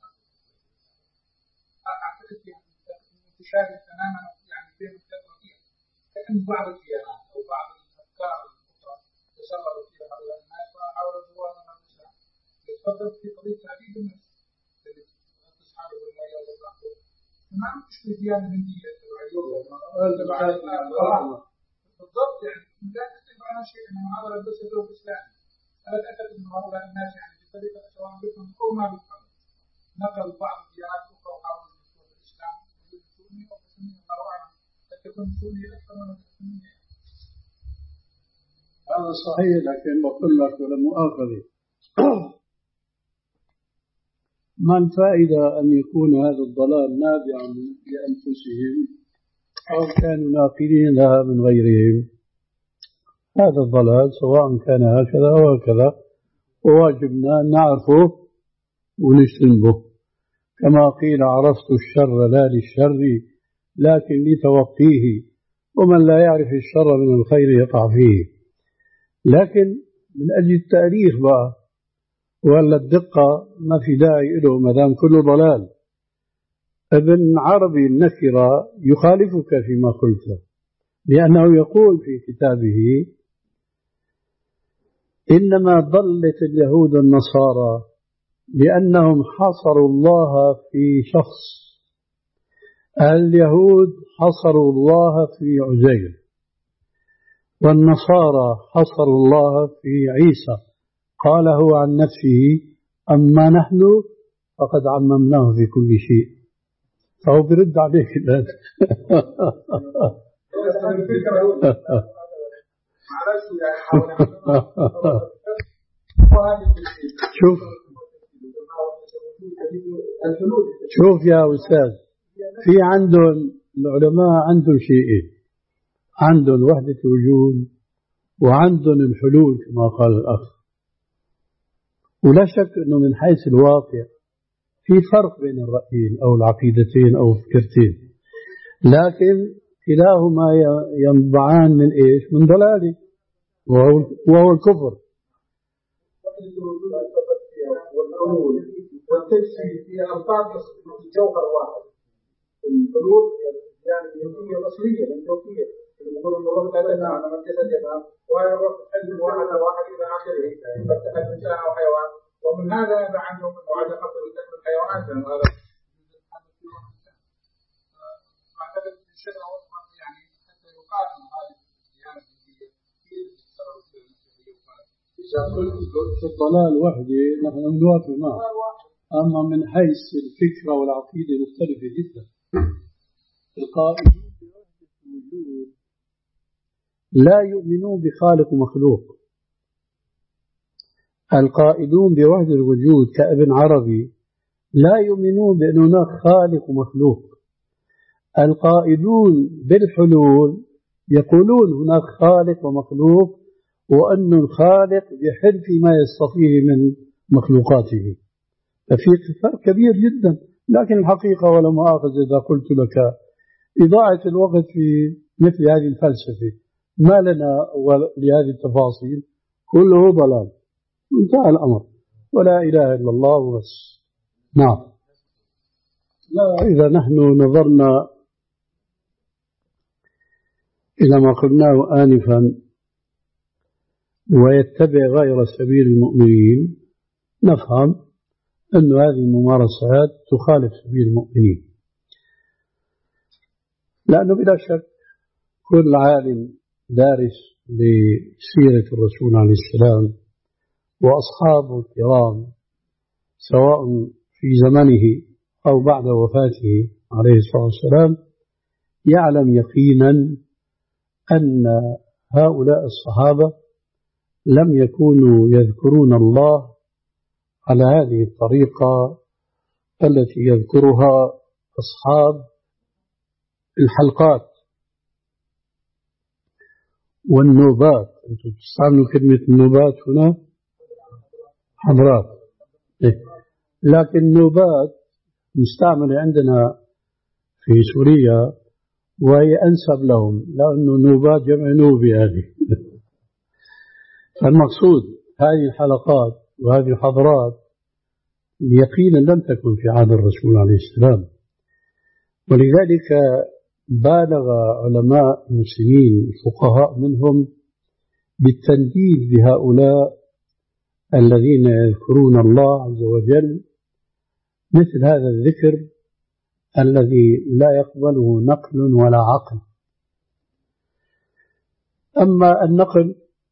أعتقد يعني متشابه تماما يعني بين التقرير، لكن بعض الديانات أو بعض الأفكار الأخرى تسربت فيها هؤلاء الناس وحاولوا ظهورها الإسلام. يتفضل في قضية تعبيد النفس التي تصحابه بالله يوم القيامة تمام تشبه الديانة الهندية بالضبط. يعني لا تختلف عنها شيء أنه هذا الجسد هو الإسلامي. أنا أعتقد أن هؤلاء الناس يعني بطريقة سواء بكم أو ما بكم نقل بعض الديانات الأخرى وحاولوا يدخلوا الإسلام والسني والسني الله أعلم قد تكون السني أكثر من السني. هذا صحيح، لكن بقول لك ولا مؤاخذة، ما الفائدة أن يكون هذا الضلال نابعا لأنفسهم أو كانوا ناقلين لها من غيرهم؟ هذا الضلال سواء كان هكذا أو هكذا وواجبنا أن نعرفه ونجتنبه. كما قيل عرفت الشر لا للشر لكن لتوقيه، ومن لا يعرف الشر من الخير يقع فيه. لكن من أجل التاريخ بقى ولا الدقة ما في داعي له مدام كله ضلال. ابن عربي النكرة يخالفك فيما قلت، لأنه يقول في كتابه إنما ضلت اليهود النصارى لأنهم حصروا الله في شخص. اليهود حصروا الله في عزير، والنصارى حصروا الله في عيسى. قال هو عن نفسه أما نحن فقد عممناه في كل شيء. فهو برد عليك الآن. شوف شوف يا أستاذ، في عندهم العلماء عندهم شيئين، عندهم وحدة الوجود وعندهم الحلول كما قال الأخ. ولا شك أنه من حيث الواقع في فرق بين الرأيين أو العقيدتين أو الفكرتين، لكن كلاهما ينبعان من إيش؟ من ضلاله، وهو, وهو الكفر. والتجسيد في ألفاظ الجوهر واحد. الحلول يعني اليومية الأصلية اليومية اللي بيقول إنه الروح لا تنام لما الجسد ينام، وهي الروح تحل واحد واحد إلى آخره، فتحت إنسان أو حيوان. ومن هذا يدعى عنهم أنه عدم قتل الدم الحيوانات، لأن هذا أعتقد الشيء يعني حتى يقال أن هذه الديانة هي هي إذا قلت في الضلال وحده نحن نوافق معه، أما من حيث الفكرة والعقيدة مختلفة جدا. القائلون بوحدة الوجود لا يؤمنون بخالق ومخلوق. القائلون بوحدة الوجود كابن عربي لا يؤمنون بأن هناك خالق ومخلوق. القائلون بالحلول يقولون هناك خالق ومخلوق، وأن الخالق يحل فيما يستطيع من مخلوقاته. ففي فرق كبير جدا. لكن الحقيقة ولا مؤاخذة إذا قلت لك إضاعة الوقت في مثل هذه الفلسفة ما لنا لهذه التفاصيل، كله ضلال، انتهى الأمر، ولا إله إلا الله وبس. نعم. لا، إذا نحن نظرنا إلى ما قلناه آنفا ويتبع غير سبيل المؤمنين نفهم أن هذه الممارسات تخالف سبيل المؤمنين، لأنه بلا شك كل عالم دارس لسيرة الرسول عليه السلام وأصحابه الكرام سواء في زمنه أو بعد وفاته عليه الصلاة والسلام يعلم يقينا أن هؤلاء الصحابة لم يكونوا يذكرون الله على هذه الطريقة التي يذكرها أصحاب الحلقات والنوبات. أنتم تستعملوا كلمة النوبات هنا حضرات، إيه؟ لكن النوبات مستعملة عندنا في سوريا وهي أنسب لهم، لأنه نوبات جمع نوبي هذه. فالمقصود هذه الحلقات وهذه الحضرات يقينا لم تكن في عهد الرسول عليه السلام، ولذلك بالغ علماء المسلمين الفقهاء منهم بالتنديد بهؤلاء الذين يذكرون الله عز وجل مثل هذا الذكر الذي لا يقبله نقل ولا عقل. أما النقل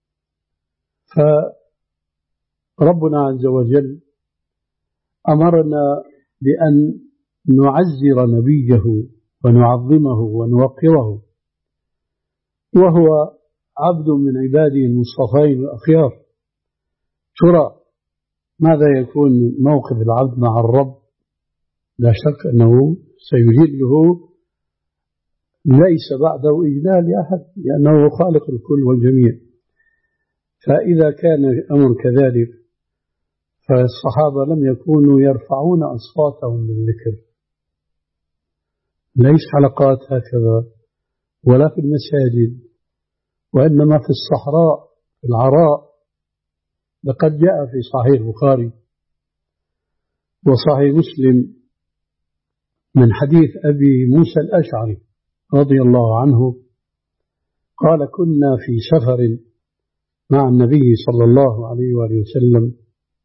فربنا عز وجل أمرنا بأن نعزر نبيه ونعظمه ونوقره، وهو عبد من عباده المصطفين الأخيار. ترى ماذا يكون موقف العبد مع الرب؟ لا شك أنه سيجله ليس بعده إجلال لأحد، لأنه خالق الكل والجميع. فإذا كان الأمر كذلك فالصحابة لم يكونوا يرفعون أصواتهم بالذكر، ليس حلقات هكذا ولا في المساجد، وإنما في الصحراء في العراء. لقد جاء في صحيح البخاري وصحيح مسلم من حديث أبي موسى الأشعري رضي الله عنه قال: كنا في سفر مع النبي صلى الله عليه وآله وسلم،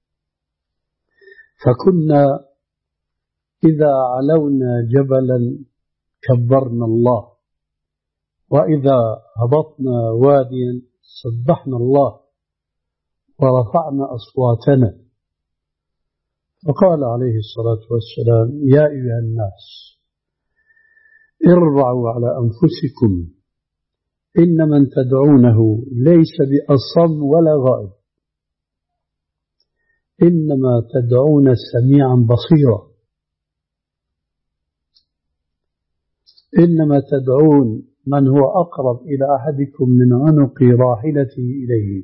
فكنا إذا علونا جبلا كبرنا الله، وإذا هبطنا واديا سبحنا الله ورفعنا أصواتنا. فقال عليه الصلاة والسلام: يا أيها الناس اربعوا على أنفسكم، إن من تدعونه ليس بأصم ولا غائب، إنما تدعون سميعا بصيرا، إنما تدعون من هو أقرب إلى أحدكم من عنق راحلته إليه.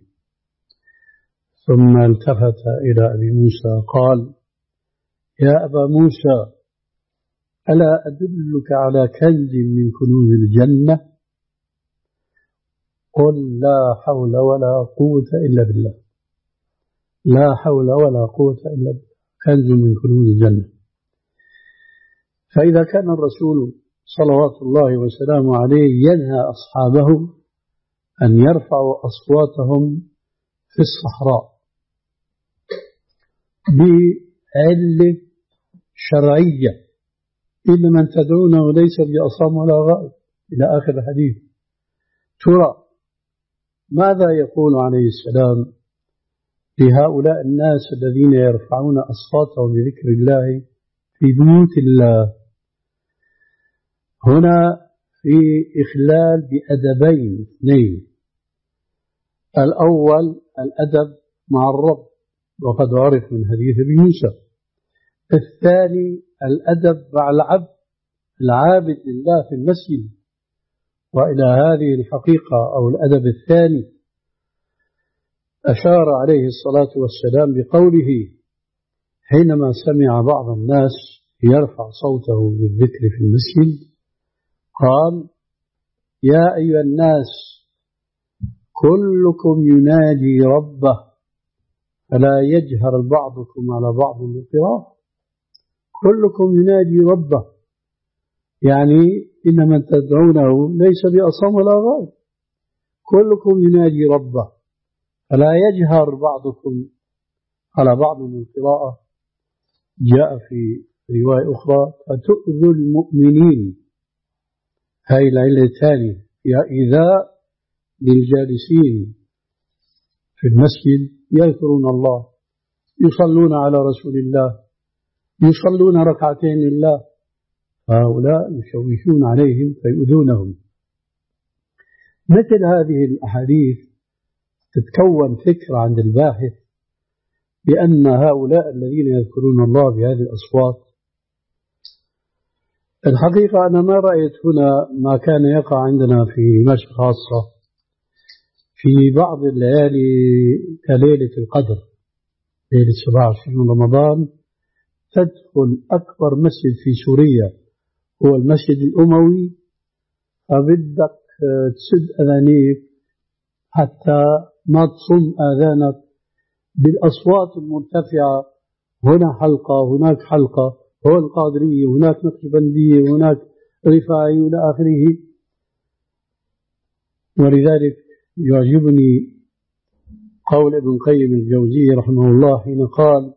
ثم التفت إلى أبي موسى قال: يا أبا موسى، ألا أدلك على كنز من كنوز الجنة؟ قل: لا حول ولا قوة إلا بالله. لا حول ولا قوة إلا بالله، كنز من كنوز الجنة. فإذا كان الرسول صلوات الله وسلامه عليه ينهى أصحابه أن يرفعوا أصواتهم في الصحراء بعلة شرعية، إن من تدعونه ليس بأصم ولا غائب، إلى آخر الحديث، ترى ماذا يقول عليه السلام لهؤلاء الناس الذين يرفعون أصواتهم بذكر الله في بيوت الله؟ هنا في إخلال بأدبين اثنين: الأول الأدب مع الرب، وقد عرف من حديث ابن موسى. الثاني الأدب مع العبد العابد لله في المسجد. وإلى هذه الحقيقة أو الأدب الثاني أشار عليه الصلاة والسلام بقوله حينما سمع بعض الناس يرفع صوته بالذكر في المسجد، قال: يا أيها الناس كلكم ينادي ربه فلا يجهر بعضكم على بعض بالقراءة. كلكم ينادي ربه، يعني إن من تدعونه ليس بأصم ولا غائب، كلكم ينادي ربه فلا يجهر بعضكم على بعض من القراءة. جاء في رواية أخرى: فتؤذوا المؤمنين. هاي العلة الثانية، يا إيذاء للجالسين في المسجد يذكرون الله، يصلون على رسول الله، يصلون ركعتين لله، هؤلاء يشوشون عليهم فيؤذونهم. مثل هذه الأحاديث تتكون فكرة عند الباحث بأن هؤلاء الذين يذكرون الله بهذه الأصوات، الحقيقة أنا ما رأيت هنا ما كان يقع عندنا في مشهد خاصة في بعض الليالي كليلة القدر، ليلة سبعة وعشرين رمضان، تدخل أكبر مسجد في سوريا هو المسجد الأموي، فبدك تسد أذانيك حتى ما تصم آذانك بالأصوات المرتفعة، هنا حلقة هناك حلقة، هو القادرية هناك نقشبندية هناك رفاعي إلى آخره. ولذلك يعجبني قول ابن القيم الجوزي رحمه الله حين قال: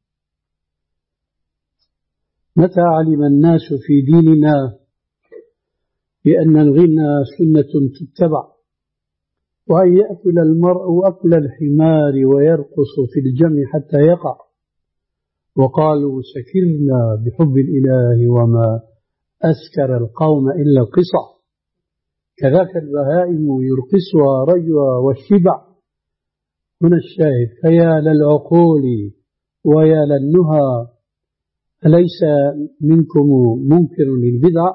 متى علم الناس في ديننا بأن الغنى سنة تتبع، وأن يأكل المرء أكل الحمار ويرقص في الجمع حتى يقع، وقالوا سكرنا بحب الإله وما أسكر القوم إلا القصع، كذاك البهائم يرقصها رجوى والشبع. هنا الشاهد: فيا للعقول ويا للنهى، أليس منكم منكر للبدع؟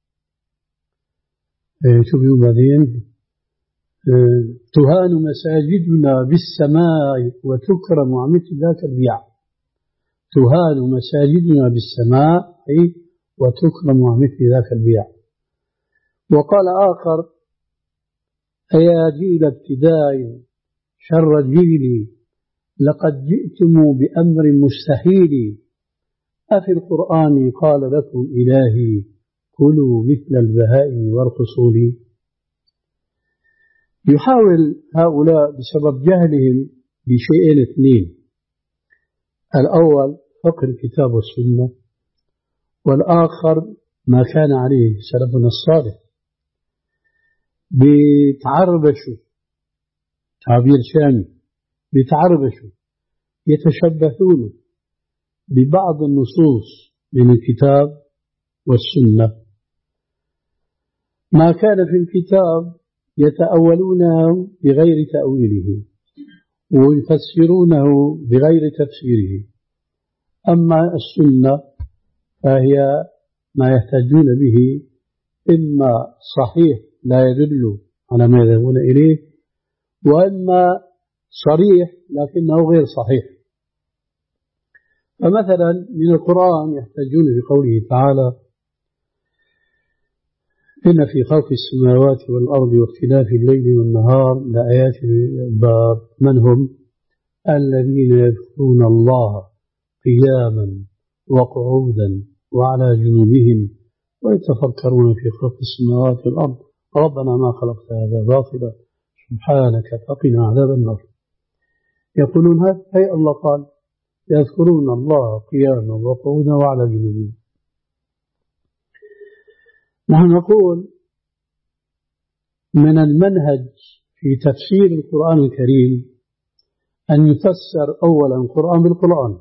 شوفوا بعدين: تهان مساجدنا بالسماء وتكرم عمثل ذاك الرياع. تهان مساجدنا بالسماء أي وتكرم عن مثل ذاك البيع. وقال آخر: أيا جيل ابتداء شر جيلي لقد جئتم بأمر مستحيل أفي القرآن قال لكم إلهي كلوا مثل البهائم وارقصوا لي. يحاول هؤلاء بسبب جهلهم بشيئين اثنين: الأول فقه الكتاب والسنة، والآخر ما كان عليه سلفنا الصالح. بيتعربشوا، تعبير شامي، بيتعربشوا يتشبثون ببعض النصوص من الكتاب والسنة. ما كان في الكتاب يتأولونه بغير تأويله ويفسرونه بغير تفسيره، أما السنة فهي ما يحتاجون به إما صحيح لا يدل على ما يذهبون إليه، وإما صريح لكنه غير صحيح. فمثلا من القرآن يحتاجون بقوله تعالى: إن في خلق السماوات والأرض واختلاف الليل والنهار لآيات للألباب. من هم؟ الذين يذكرون الله قياما وقعودا وعلى جنوبهم ويتفكرون في خلق السماوات والأرض ربنا ما خلقت هذا باطلا سبحانك فقنا عذاب النار. يقولون هذا أي الله قال يذكرون الله قياما وقعودا وعلى جنوبهم. نحن نقول من المنهج في تفسير القرآن الكريم أن يفسر أولا القرآن بالقرآن،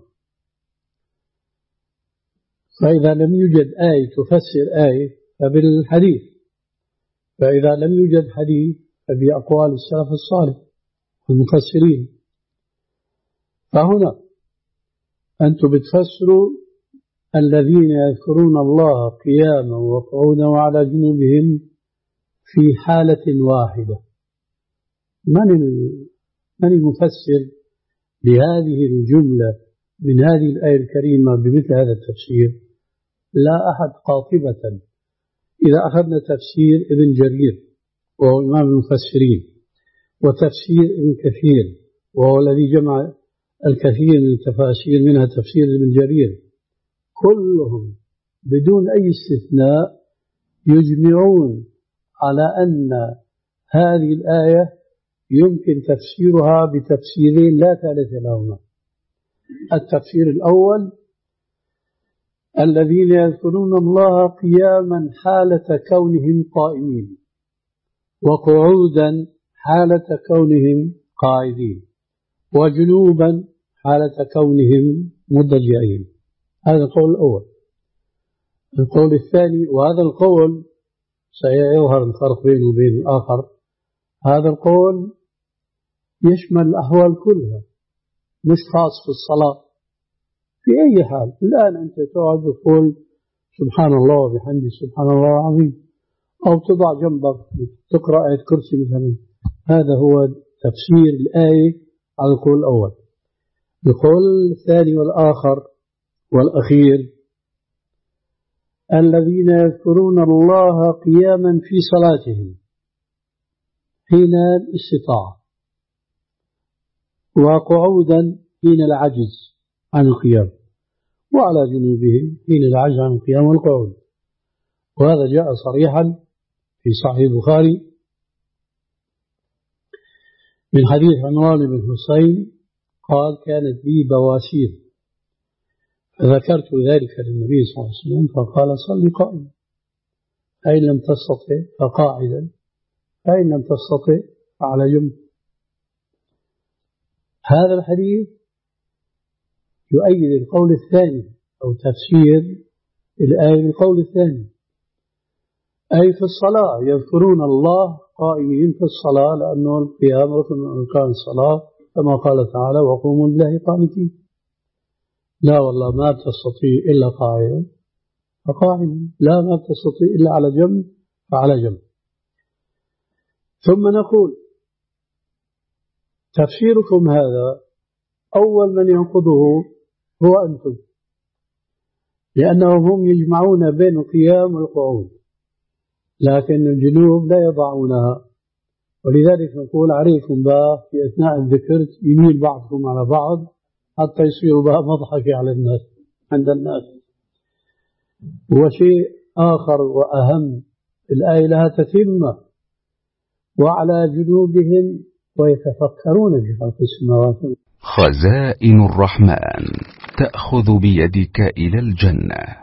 فإذا لم يوجد آية تفسر آية فبالحديث، فإذا لم يوجد حديث فبأقوال السلف الصالح والمفسرين. فهنا أنتم بتفسروا الذين يذكرون الله قياما وقعودا وعلى جنوبهم في حالة واحدة. من من المفسر لهذه الجملة من هذه الآية الكريمة بمثل هذا التفسير؟ لا أحد قاطبة. إذا أخذنا تفسير ابن جرير وهو إمام المفسرين، وتفسير ابن كثير وهو الذي جمع الكثير من التفاسير منها تفسير ابن جرير، كلهم بدون أي استثناء يجمعون على أن هذه الآية يمكن تفسيرها بتفسيرين لا ثالث لهما. التفسير الأول: الذين يذكرون الله قياما حالة كونهم قائمين، وقعودا حالة كونهم قاعدين، وجنوبا حالة كونهم مضجعين. هذا القول الأول. القول الثاني، وهذا القول سيظهر الفرق بينه وبين الآخر، هذا القول يشمل الأحوال كلها، مش خاص في الصلاة، في أي حال. الآن أنت تقعد تقول سبحان الله وبحمده سبحان الله العظيم، أو تضع جنبك تقرأ آية كرسي مثلا، هذا هو تفسير الآية على القول الأول. القول الثاني والآخر والأخير: الذين يذكرون الله قياما في صلاتهم حين الاستطاعة، وقعودا حين العجز عن القيام، وعلى جنوبهم حين العجز عن القيام والقعود. وهذا جاء صريحا في صحيح البخاري من حديث عمران بن حسين قال: كانت لي بواسير فذكرت ذلك للنبي صلى الله عليه وسلم فقال: صل قائما، فإن لم تستطع فقاعدا، فإن لم تستطع فعلى جنب. هذا الحديث يؤيد القول الثاني أو تفسير الآية بالقول الثاني، أي في الصلاة يذكرون الله قائمين في الصلاة، لأنه القيام ركن من أركان الصلاة كما قال تعالى: وقوموا لله قانتين. لا والله ما تستطيع إلا قائما فقائما، لا ما تستطيع إلا على جنب فعلى جنب. ثم نقول تفسيركم هذا أول من ينقضه هو أنتم، لأنهم هم يجمعون بين القيام والقعود، لكن الجنوب لا يضعونها. ولذلك نقول عليكم بقى في أثناء الذكر يميل بعضكم على بعض حتى يصيروا بقى مضحك على الناس عند الناس. وشيء آخر وأهم، الآية لها تتمة: وعلى جنوبهم ويتفكرون في خلق السماوات. خزائن الرحمن تأخذ بيدك إلى الجنة.